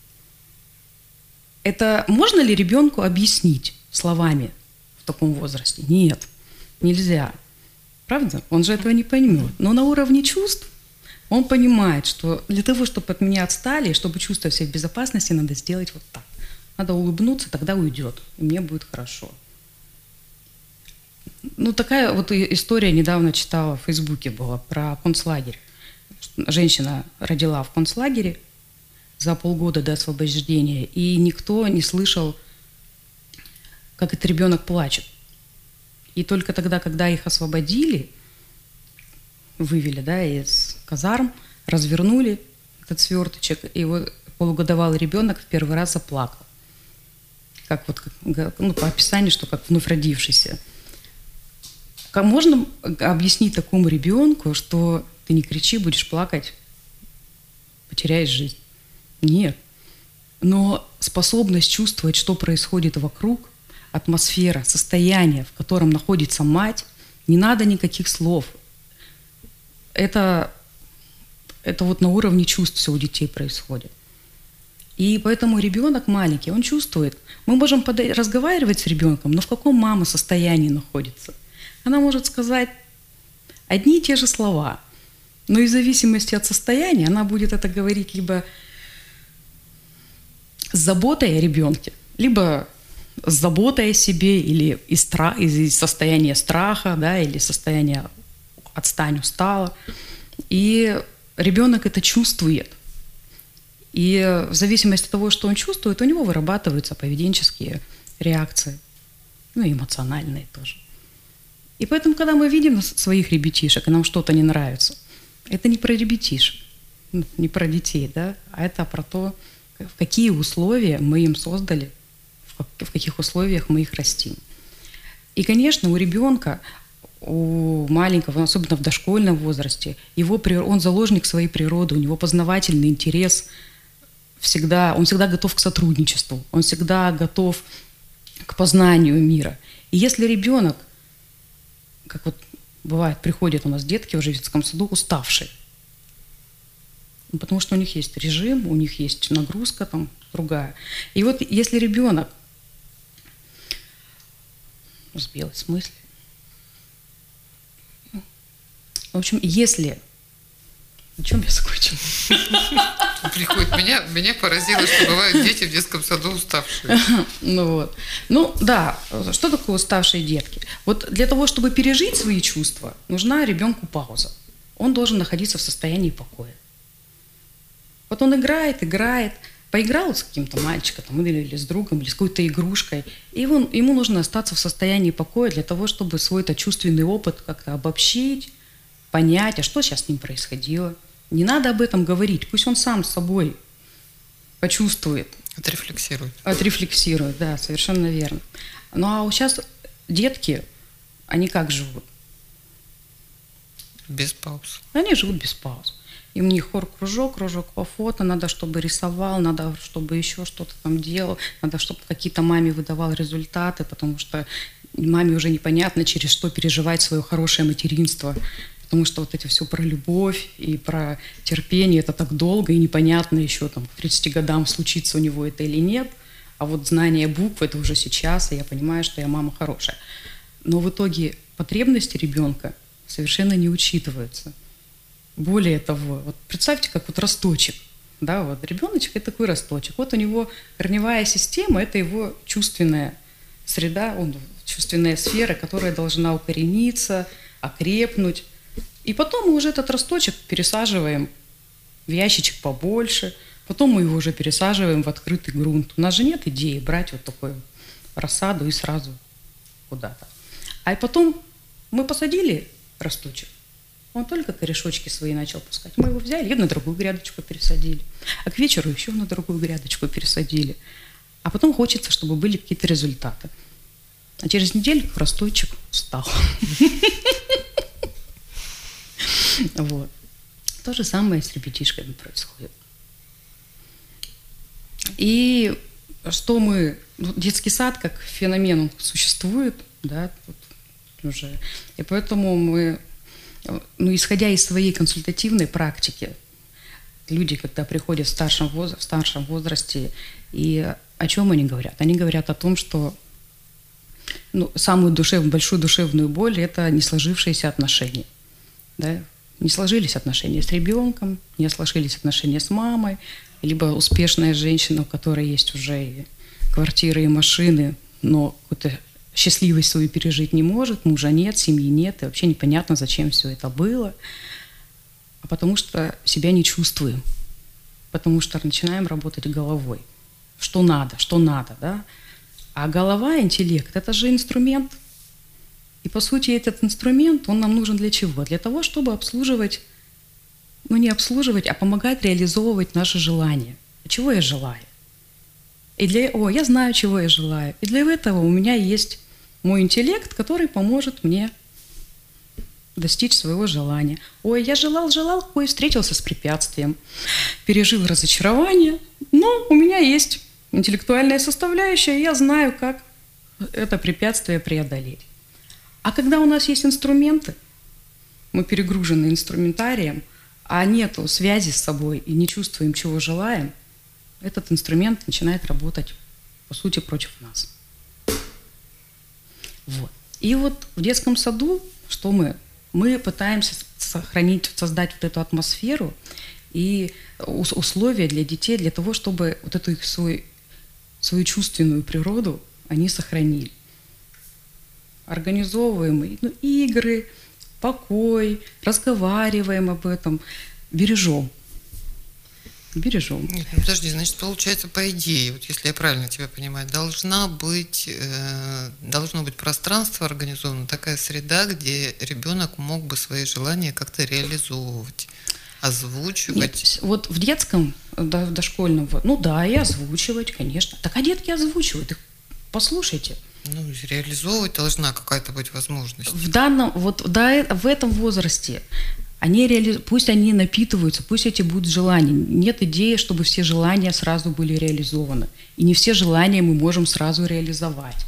Это можно ли ребенку объяснить словами в таком возрасте? Нет, нельзя. Правда? Он же этого не поймет. Но на уровне чувств он понимает, что для того, чтобы от меня отстали, чтобы чувствовать себя в безопасности, надо сделать вот так. Надо улыбнуться, тогда уйдет, и мне будет хорошо. Ну, такая вот история недавно читала в Фейсбуке была про концлагерь. Женщина родила в концлагере за полгода до освобождения, и никто не слышал, как этот ребенок плачет. И только тогда, когда их освободили, вывели, да, из казарм, развернули этот сверточек, и вот полугодовалый ребенок в первый раз заплакал. Как вот, ну, по описанию, что как вновь родившийся. Как можно объяснить такому ребенку, что ты не кричи, будешь плакать, потеряешь жизнь? Нет. Но способность чувствовать, что происходит вокруг, атмосфера, состояние, в котором находится мать, не надо никаких слов. Это, это вот на уровне чувств все у детей происходит. И поэтому ребенок маленький, он чувствует. Мы можем пода- разговаривать с ребенком, но в каком мама состоянии находится? Она может сказать одни и те же слова, но и в зависимости от состояния она будет это говорить либо с заботой о ребенке, либо с заботой о себе, или из, стра- из состояния страха, да, или состояния «отстань, устала». И ребенок это чувствует. И в зависимости от того, что он чувствует, у него вырабатываются поведенческие реакции. ну и эмоциональные тоже. И поэтому, когда мы видим своих ребятишек, и нам что-то не нравится, это не про ребятишек, не про детей, да, а это про то, в какие условия мы им создали, в каких условиях мы их растим. И, конечно, у ребенка, у маленького, особенно в дошкольном возрасте, его, он заложник своей природы, у него познавательный интерес всегда, он всегда готов к сотрудничеству, он всегда готов к познанию мира. И если ребенок, как вот бывает, приходят у нас детки уже в детском саду уставшие, ну, потому что у них есть режим, у них есть нагрузка там другая. И вот если ребенок сбилась с мысли. В общем, если... О чем я закончила? Приходит. Меня, меня поразило, что бывают дети в детском саду уставшие. Ну вот. Ну да, что такое уставшие детки? Вот для того, чтобы пережить свои чувства, нужна ребенку пауза. Он должен находиться в состоянии покоя. Вот он играет, играет, поиграл с каким-то мальчиком там, или, или с другом, или с какой-то игрушкой, и он, ему нужно остаться в состоянии покоя для того, чтобы свой-то чувственный опыт как-то обобщить, понять, а что сейчас с ним происходило. Не надо об этом говорить, пусть он сам с собой почувствует. Отрефлексирует. Отрефлексирует, да, совершенно верно. Ну а вот сейчас детки, они как живут? Без пауз. Они живут без пауз. И у них хор-кружок, кружок по фото, надо, чтобы рисовал, надо, чтобы еще что-то там делал, надо, чтобы какие-то маме выдавал результаты, потому что маме уже непонятно, через что переживать свое хорошее материнство, потому что вот эти все про любовь и про терпение, это так долго и непонятно еще там к тридцати годам, случится у него это или нет, а вот знание букв это уже сейчас, и я понимаю, что я мама хорошая. Но в итоге потребности ребенка совершенно не учитываются. Более того, вот представьте, как вот росточек, да, вот ребеночек – это такой росточек. Вот у него корневая система – это его чувственная среда, он, чувственная сфера, которая должна укорениться, окрепнуть. И потом мы уже этот росточек пересаживаем в ящичек побольше, потом мы его уже пересаживаем в открытый грунт. У нас же нет идеи брать вот такую рассаду и сразу куда-то. А потом мы посадили росточек, он только корешочки свои начал пускать. Мы его взяли и на другую грядочку пересадили. А к вечеру еще на другую грядочку пересадили. А потом хочется, чтобы были какие-то результаты. А через неделю росточек устал. Вот. То же самое с ребятишками происходит. И что мы... Детский сад как феномен он существует, да, тут уже. И поэтому мы... Ну, исходя из своей консультативной практики, люди, когда приходят в старшем, воз... в старшем возрасте, и о чем они говорят? Они говорят о том, что ну, самую душевную, большую душевную боль – это не сложившиеся отношения. Да? Не сложились отношения с ребенком, не сложились отношения с мамой, либо успешная женщина, у которой есть уже и квартиры, и машины, но какую-то счастливость свою пережить не может, мужа нет, семьи нет, и вообще непонятно, зачем все это было. А потому что себя не чувствуем, потому что начинаем работать головой. Что надо, что надо, да? А голова, интеллект – это же инструмент. И, по сути, этот инструмент, он нам нужен для чего? Для того, чтобы обслуживать, ну не обслуживать, а помогать реализовывать наши желания. Чего я желаю? И для, о, я знаю, чего я желаю. И для этого у меня есть мой интеллект, который поможет мне достичь своего желания. Ой, я желал, желал, ой, встретился с препятствием, пережил разочарование, но у меня есть интеллектуальная составляющая, и я знаю, как это препятствие преодолеть. А когда у нас есть инструменты, мы перегружены инструментарием, а нету связи с собой и не чувствуем, чего желаем, этот инструмент начинает работать, по сути, против нас. Вот. И вот в детском саду что мы? Мы пытаемся сохранить, создать вот эту атмосферу и условия для детей, для того, чтобы вот эту их свою, свою чувственную природу они сохранили. Организовываем ну, игры, покой, разговариваем об этом, бережем. бережем. Нет, ну подожди, значит, получается, по идее, вот если я правильно тебя понимаю, должна быть, э, должно быть пространство организовано, такая среда, где ребенок мог бы свои желания как-то реализовывать, озвучивать. Нет, вот в детском, да, в дошкольном, ну да, и озвучивать, конечно. Так а детки озвучивают, их послушайте. Ну, реализовывать должна какая-то быть возможность. В данном, вот да, в этом возрасте они реали... пусть они напитываются, пусть эти будут желания. Нет идеи, чтобы все желания сразу были реализованы. И не все желания мы можем сразу реализовать.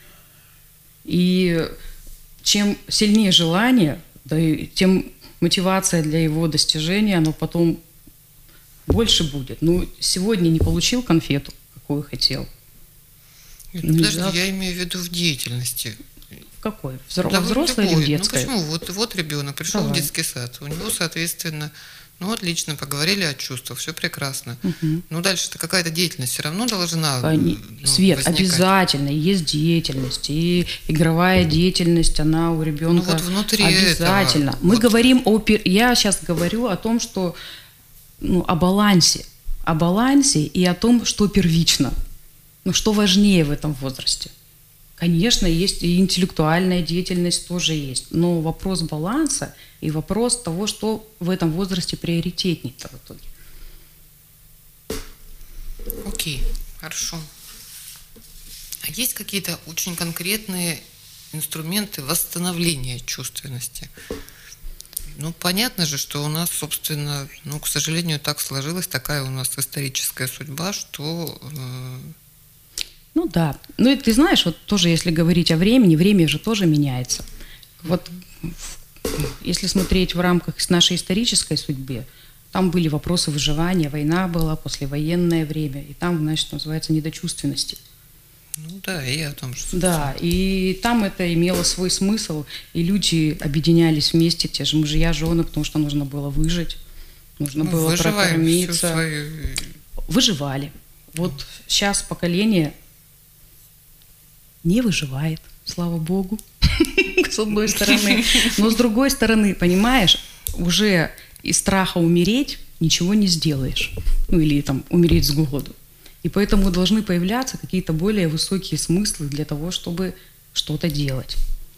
И чем сильнее желание, да, и тем мотивация для его достижения, оно потом больше будет. Ну, сегодня не получил конфету, какую хотел. Нет, ну, подожди, я имею в виду в деятельности. Какой? Взро... Да, взрослый или детская? Ну почему? Вот, вот ребенок пришел Давай. в детский сад, у него, соответственно, ну отлично, поговорили о чувствах, все прекрасно. Угу. Ну дальше-то какая-то деятельность все равно должна ну, Свет, возникать. Обязательно, есть деятельность, и игровая деятельность, она у ребенка ну, вот внутри обязательно. Этого, Мы вот. говорим о... Я сейчас говорю о том, что... Ну, о балансе. О балансе и о том, что первично. Ну, что важнее в этом возрасте. Конечно, есть и интеллектуальная деятельность тоже есть, но вопрос баланса и вопрос того, что в этом возрасте приоритетнее-то в итоге. Окей, хорошо. А есть какие-то очень конкретные инструменты восстановления чувственности? Ну, понятно же, что у нас, собственно, ну, к сожалению, так сложилась, такая у нас историческая судьба, что... Э- Ну да. Ну и ты знаешь, вот тоже если говорить о времени, время же тоже меняется. Вот если смотреть в рамках нашей исторической судьбы, там были вопросы выживания, война была, послевоенное время, и там, значит, называется недочувственности. Ну да, и о том, что... Да, и там это имело свой смысл, и люди объединялись вместе, те же мужья, жены, потому что нужно было выжить, нужно ну, было прокормиться. Свою... Выживали. Вот сейчас поколение... не выживает, слава богу, с одной стороны. Но с другой стороны, понимаешь, уже из страха умереть ничего не сделаешь. Ну или там умереть с голоду. И поэтому должны появляться какие-то более высокие смыслы для того, чтобы что-то делать.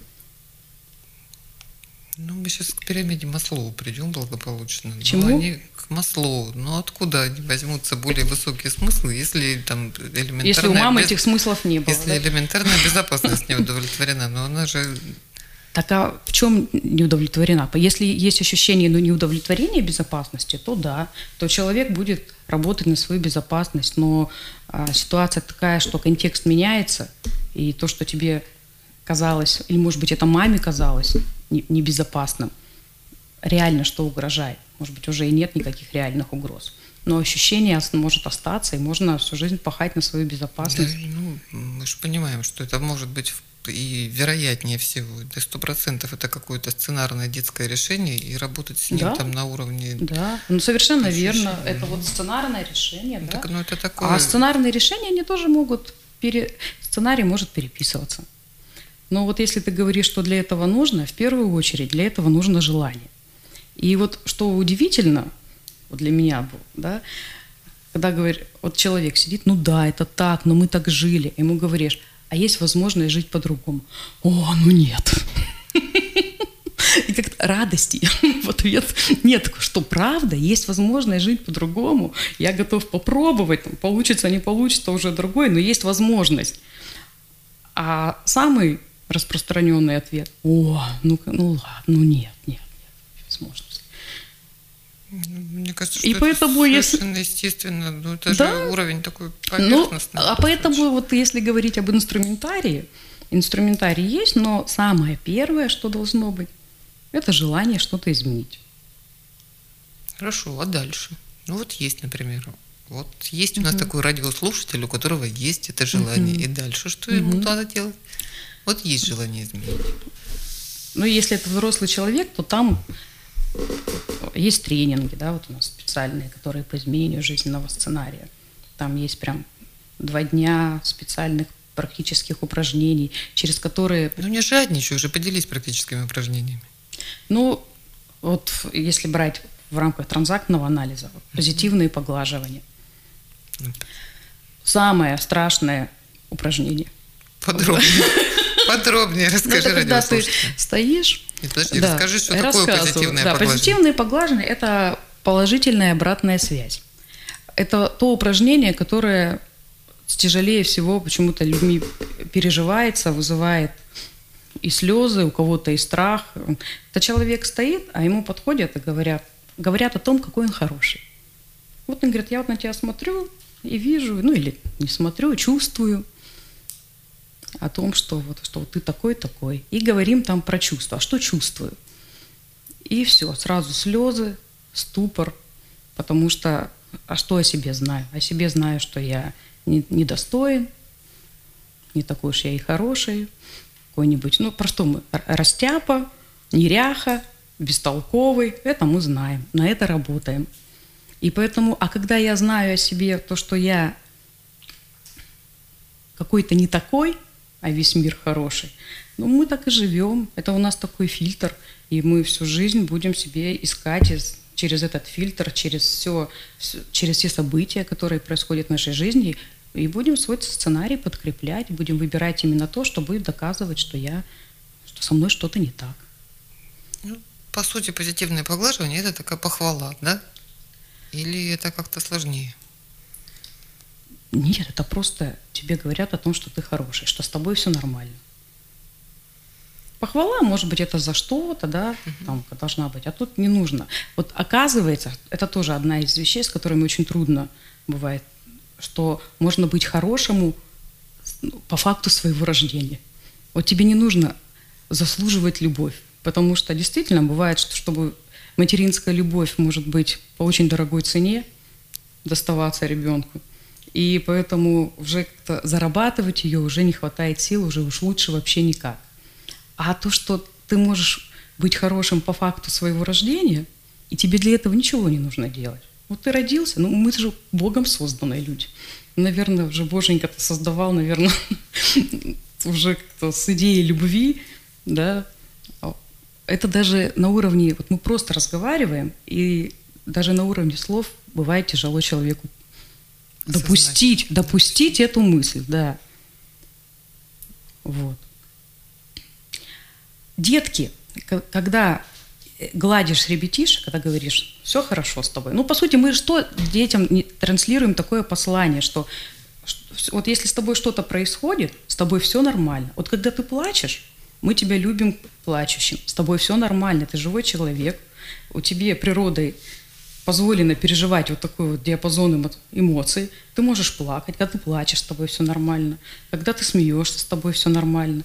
Ну, мы сейчас к пирамиде Маслоу придем благополучно. К чему? Но они к Маслоу. Но откуда они возьмутся более высокие смыслы, если там элементарная... Если у мамы без... этих смыслов не было. Если да? элементарная безопасность не удовлетворена, но она же... Так а в чем не удовлетворена? Если есть ощущение ну, неудовлетворения безопасности, то да, то человек будет работать на свою безопасность, но а, ситуация такая, что контекст меняется, и то, что тебе казалось, или, может быть, это маме казалось небезопасным, реально что угрожает. Может быть, уже и нет никаких реальных угроз. Но ощущение может остаться, и можно всю жизнь пахать на свою безопасность. Да, ну, мы же понимаем, что это может быть и вероятнее всего, до сто процентов это какое-то сценарное детское решение, и работать с ним да, там на уровне... Да, ну совершенно верно. Это вот сценарное решение, да. Так, ну, это такое... А сценарные решения, они тоже могут... Пере... Сценарий может переписываться. Но вот если ты говоришь, что для этого нужно, в первую очередь для этого нужно желание. И вот что удивительно, вот для меня было, да, когда говорит, вот человек сидит, ну да, это так, но мы так жили, ему говоришь, а есть возможность жить по-другому. О, ну нет. И как-то радости в ответ нет, что правда, есть возможность жить по-другому, я готов попробовать, там, получится, не получится, уже другой, но есть возможность. А самый распространенный ответ, о, ну, ну ладно, ну нет, нет, нет, возможности. Мне кажется, что и это поэтому, совершенно если... естественно, ну, это да? же уровень такой поверхностный. Ну, а поэтому вот если говорить об инструментарии, инструментарий есть, но самое первое, что должно быть, это желание что-то изменить. Хорошо, а дальше? Ну вот есть, например, вот есть у нас uh-huh. такой радиослушатель, у которого есть это желание, uh-huh. и дальше что uh-huh. ему надо делать? Вот есть желание изменить. Ну, если это взрослый человек, то там есть тренинги, да, вот у нас специальные, которые по изменению жизненного сценария. Там есть прям два дня специальных практических упражнений, через которые... Ну, не жадничай уже, поделись практическими упражнениями. Ну, вот если брать в рамках транзактного анализа. Вот, позитивные поглаживания. Самое страшное упражнение. Подробнее. Подробнее расскажи радиослушателям. Когда ты стоишь... Нет, подожди, да, расскажи, что такое позитивное да, поглаживание. Позитивные поглаживания – это положительная обратная связь. Это то упражнение, которое тяжелее всего почему-то людьми переживается, вызывает и слезы, у кого-то и страх. Это человек стоит, а ему подходят и говорят, говорят о том, какой он хороший. Вот он говорит, я вот на тебя смотрю и вижу, ну или не смотрю, чувствую о том, что вот, что вот ты такой-такой. И говорим там про чувства. А что чувствую? И все, сразу слезы, ступор, потому что, а что о себе знаю? О себе знаю, что я недостоин, не такой уж я и хороший, какой-нибудь, ну, про что мы? Растяпа, неряха, бестолковый, это мы знаем, на это работаем. И поэтому, а когда я знаю о себе то, что я какой-то не такой, а весь мир хороший, ну, мы так и живем, это у нас такой фильтр, и мы всю жизнь будем себе искать из, через этот фильтр, через все, через все события, которые происходят в нашей жизни, и будем свой сценарий подкреплять, будем выбирать именно то, что будет доказывать, что я, что со мной что-то не так. Ну, по сути, позитивное поглаживание – это такая похвала, да? Или это как-то сложнее? Нет, это просто тебе говорят о том, что ты хороший, что с тобой все нормально. Похвала, может быть, это за что-то, да, там должна быть, а тут не нужно. Вот оказывается, это тоже одна из вещей, с которыми очень трудно бывает, что можно быть хорошему по факту своего рождения. Вот тебе не нужно заслуживать любовь, потому что действительно бывает, что чтобы материнская любовь может быть по очень дорогой цене доставаться ребенку, и поэтому уже как-то зарабатывать ее уже не хватает сил, уже уж лучше вообще никак. А то, что ты можешь быть хорошим по факту своего рождения, и тебе для этого ничего не нужно делать. Вот ты родился, ну мы же Богом созданные люди. Наверное, уже Боженька-то создавал, наверное, уже как-то с идеей любви, да. Это даже на уровне, вот мы просто разговариваем, и даже на уровне слов бывает тяжело человеку допустить, допустить эту мысль, да. Вот. Детки, когда гладишь ребятишек, когда говоришь, все хорошо с тобой. Ну, по сути, мы что детям транслируем такое послание, что, что вот если с тобой что-то происходит, с тобой все нормально. Вот когда ты плачешь, мы тебя любим плачущим, с тобой все нормально, ты живой человек, у тебя природой позволено переживать вот такой вот диапазон эмоций, ты можешь плакать, когда ты плачешь, с тобой все нормально, когда ты смеешься, с тобой все нормально.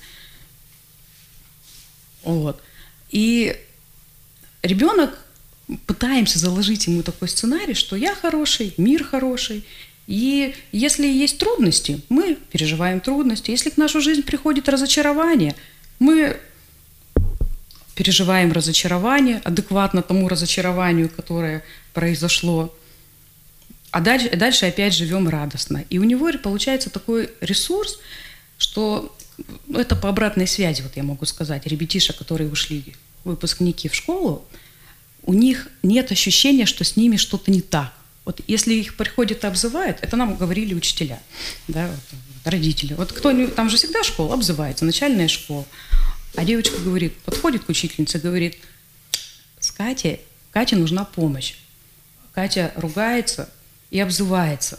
Вот. И ребенок, пытаемся заложить ему такой сценарий, что я хороший, мир хороший, и если есть трудности, мы переживаем трудности. Если в нашу жизнь приходит разочарование, мы переживаем разочарование, адекватно тому разочарованию, которое произошло, а дальше, дальше опять живем радостно. И у него получается такой ресурс, что ну, это по обратной связи, вот я могу сказать, ребятишек, которые ушли, выпускники в школу, у них нет ощущения, что с ними что-то не так. Вот если их приходят и обзывают, это нам говорили учителя, да, вот, родители. Вот кто, там же всегда школа обзывается, начальная школа. А девочка говорит, подходит к учительнице, говорит, с Катей, Кате нужна помощь. Катя ругается и обзывается.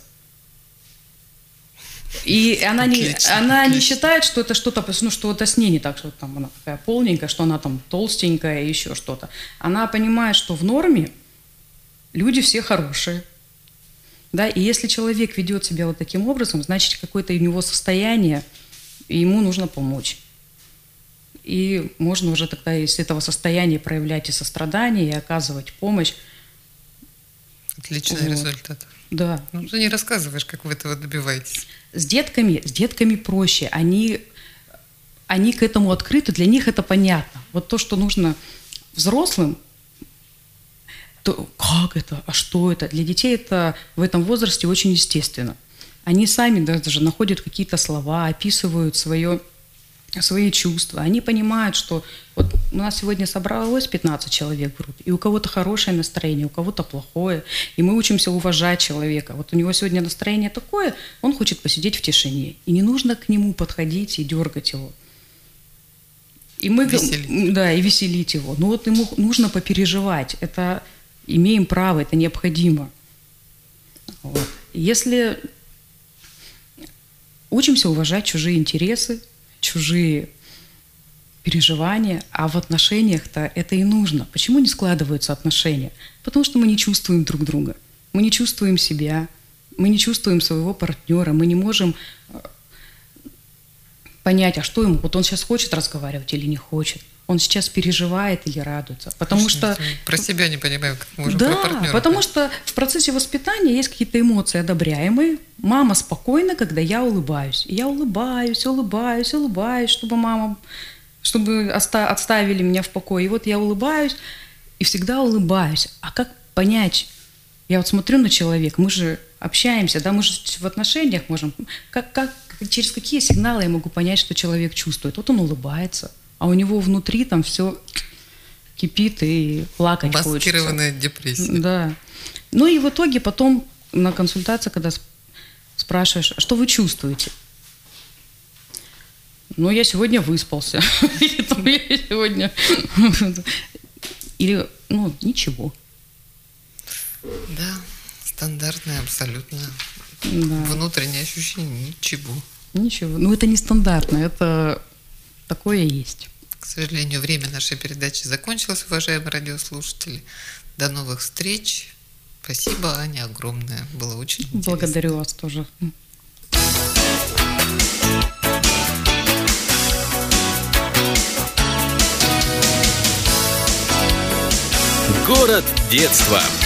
И она, отлично, не, она не считает, что это что-то, ну, что это с ней не так, что там она такая полненькая, что она там толстенькая и еще что-то. Она понимает, что в норме люди все хорошие. Да? И если человек ведет себя вот таким образом, значит, какое-то у него состояние, и ему нужно помочь. И можно уже тогда из этого состояния проявлять и сострадание, и оказывать помощь. Отличный вот. Результат. Да. Ну, ты не рассказываешь, как вы этого добиваетесь. С детками, с детками проще. Они, они к этому открыты, для них это понятно. Вот то, что нужно взрослым, то как это, а что это? Для детей это в этом возрасте очень естественно. Они сами даже находят какие-то слова, описывают свое, свои чувства. Они понимают, что вот у нас сегодня собралось пятнадцать человек в группе, и у кого-то хорошее настроение, у кого-то плохое, и мы учимся уважать человека. Вот у него сегодня настроение такое, он хочет посидеть в тишине, и не нужно к нему подходить и дергать его. И мы, веселить. Да, и веселить его. Но вот ему нужно попереживать, это имеем право, это необходимо. Вот. Если учимся уважать чужие интересы, чужие переживания, а в отношениях-то это и нужно. Почему не складываются отношения? Потому что мы не чувствуем друг друга, мы не чувствуем себя, мы не чувствуем своего партнера, мы не можем понять, а что ему, вот он сейчас хочет разговаривать или не хочет, он сейчас переживает или радуется. Потому Конечно, что... Про себя не понимаем, как мы можем да, про партнера. потому что в процессе воспитания есть какие-то эмоции одобряемые. Мама спокойна, когда я улыбаюсь. И я улыбаюсь, улыбаюсь, улыбаюсь, чтобы мама, чтобы оста- отставили меня в покое. И вот я улыбаюсь и всегда улыбаюсь. А как понять? Я вот смотрю на человека, мы же общаемся, да, мы же в отношениях можем... Как, как, через какие сигналы я могу понять, что человек чувствует? Вот он улыбается, а у него внутри там все кипит и плакать хочется. Маскированная депрессия. Да. Ну и в итоге потом на консультации, когда спрашиваешь, что вы чувствуете? Ну, я сегодня выспался. Или там я сегодня... Или, ну, ничего. Да, стандартное абсолютно. Да. Внутреннее ощущение ничего. Ничего. Ну, это не стандартно, это такое есть. К сожалению, время нашей передачи закончилось, уважаемые радиослушатели. До новых встреч. Спасибо, Аня, огромное. Было очень интересно. Благодарю вас тоже. Город детства.